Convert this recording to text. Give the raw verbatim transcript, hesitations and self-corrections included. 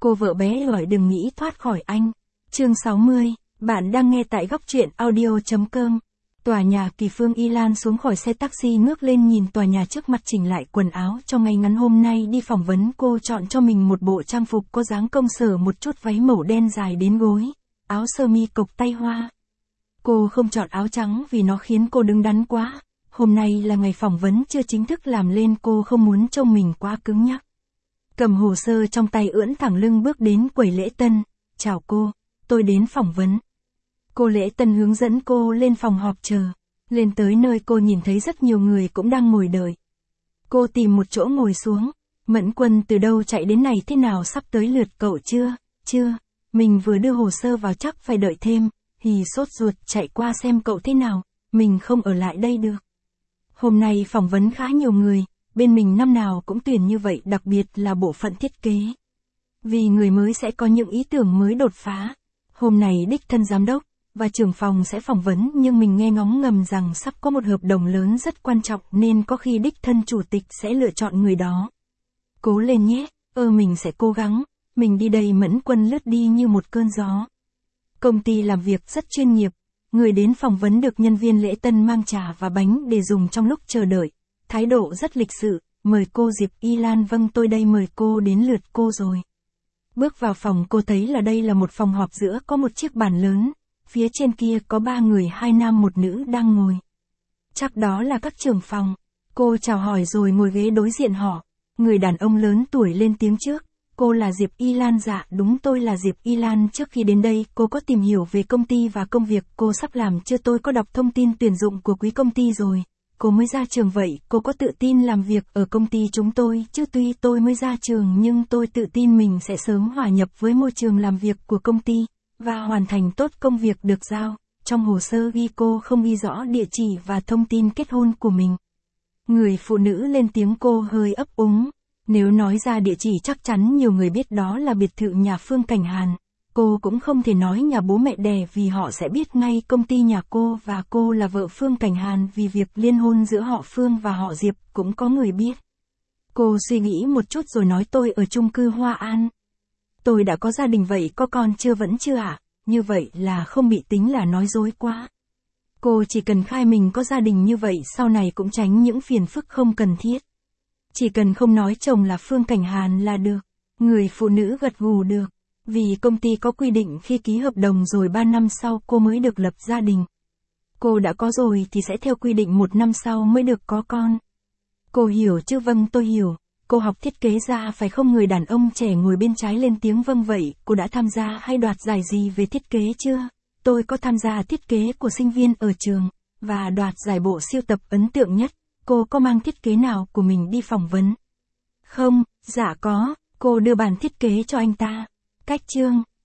Cô vợ bé gọi đừng nghĩ thoát khỏi anh. Chương sáu mươi, bạn đang nghe tại góc truyện audio.com. Tòa nhà Kỳ Phương Y Lan xuống khỏi xe taxi ngước lên nhìn tòa nhà trước mặt chỉnh lại quần áo cho ngày ngắn hôm nay đi phỏng vấn. Cô chọn cho mình một bộ trang phục có dáng công sở, một chút váy màu đen dài đến gối, áo sơ mi cộc tay hoa. Cô không chọn áo trắng vì nó khiến cô đứng đắn quá. Hôm nay là ngày phỏng vấn chưa chính thức làm lên, cô không muốn trông mình quá cứng nhắc. Cầm hồ sơ trong tay ưỡn thẳng lưng bước đến quầy lễ tân. Chào cô, tôi đến phỏng vấn. Cô lễ tân hướng dẫn cô lên phòng họp chờ. Lên tới nơi cô nhìn thấy rất nhiều người cũng đang ngồi đợi. Cô tìm một chỗ ngồi xuống. Mẫn Quân từ đâu chạy đến này thế nào, sắp tới lượt cậu chưa? Chưa, mình vừa đưa hồ sơ vào chắc phải đợi thêm. Hì sốt ruột chạy qua xem cậu thế nào, mình không ở lại đây được. Hôm nay phỏng vấn khá nhiều người, bên mình năm nào cũng tuyển như vậy, đặc biệt là bộ phận thiết kế. Vì người mới sẽ có những ý tưởng mới đột phá. Hôm nay đích thân giám đốc và trưởng phòng sẽ phỏng vấn, nhưng mình nghe ngóng ngầm rằng sắp có một hợp đồng lớn rất quan trọng nên có khi đích thân chủ tịch sẽ lựa chọn người đó. Cố lên nhé, ơ mình sẽ cố gắng, mình đi đây. Mẫn Quân lướt đi như một cơn gió. Công ty làm việc rất chuyên nghiệp, người đến phỏng vấn được nhân viên lễ tân mang trà và bánh để dùng trong lúc chờ đợi. Thái độ rất lịch sự, mời cô Diệp Y Lan. Vâng, tôi đây, mời cô, đến lượt cô rồi. Bước vào phòng cô thấy là đây là một phòng họp, giữa có một chiếc bàn lớn, phía trên kia có ba người, hai nam một nữ đang ngồi. Chắc đó là các trưởng phòng. Cô chào hỏi rồi ngồi ghế đối diện họ. Người đàn ông lớn tuổi lên tiếng trước. Cô là Diệp Y Lan? Dạ đúng, tôi là Diệp Y Lan. Trước khi đến đây cô có tìm hiểu về công ty và công việc cô sắp làm chưa? Tôi có đọc thông tin tuyển dụng của quý công ty rồi. Cô mới ra trường vậy, cô có tự tin làm việc ở công ty chúng tôi chứ? Tuy tôi mới ra trường nhưng tôi tự tin mình sẽ sớm hòa nhập với môi trường làm việc của công ty và hoàn thành tốt công việc được giao. Trong hồ sơ ghi cô không ghi rõ địa chỉ và thông tin kết hôn của mình. Người phụ nữ lên tiếng, cô hơi ấp úng. Nếu nói ra địa chỉ chắc chắn nhiều người biết đó là biệt thự nhà Phương Cảnh Hàn. Cô cũng không thể nói nhà bố mẹ đẻ vì họ sẽ biết ngay công ty nhà cô, và cô là vợ Phương Cảnh Hàn vì việc liên hôn giữa họ Phương và họ Diệp cũng có người biết. Cô suy nghĩ một chút rồi nói, tôi ở chung cư Hoa An. Tôi đã có gia đình. Vậy có con chưa? Vẫn chưa ạ. À? Như vậy là không bị tính là nói dối quá. Cô chỉ cần khai mình có gia đình, như vậy sau này cũng tránh những phiền phức không cần thiết. Chỉ cần không nói chồng là Phương Cảnh Hàn là được. Người phụ nữ gật gù được. Vì công ty có quy định khi ký hợp đồng rồi ba năm sau cô mới được lập gia đình. Cô đã có rồi thì sẽ theo quy định một năm sau mới được có con. Cô hiểu chứ? Vâng, tôi hiểu. Cô học thiết kế ra phải không? Người đàn ông trẻ ngồi bên trái lên tiếng. Vâng, vậy cô đã tham gia hay đoạt giải gì về thiết kế chưa? Tôi có tham gia thiết kế của sinh viên ở trường và đoạt giải bộ siêu tập ấn tượng nhất. Cô có mang thiết kế nào của mình đi phỏng vấn không? Dạ có. Cô đưa bản thiết kế cho anh ta. Cách chương